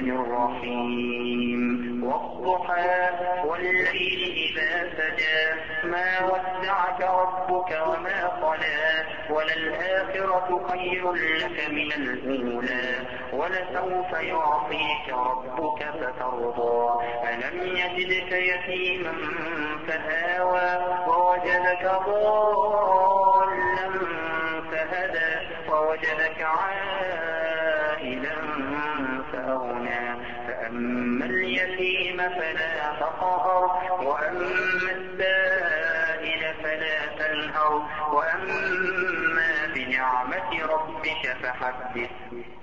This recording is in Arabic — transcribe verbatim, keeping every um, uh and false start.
الرحيم والضحى والليل إذا سجى ما ودعك ربك وما قلى وللآخرة خير لك من الأولى ولسوف يعطيك ربك فترضى ألم يجدك يتيما فآوى ووجدك ضالا فهدى ووجدك عائلا فأغنى فأما اليتيم فلا تقهر وأما السائل فلا تنهر وأما بنعمة ربك فحدث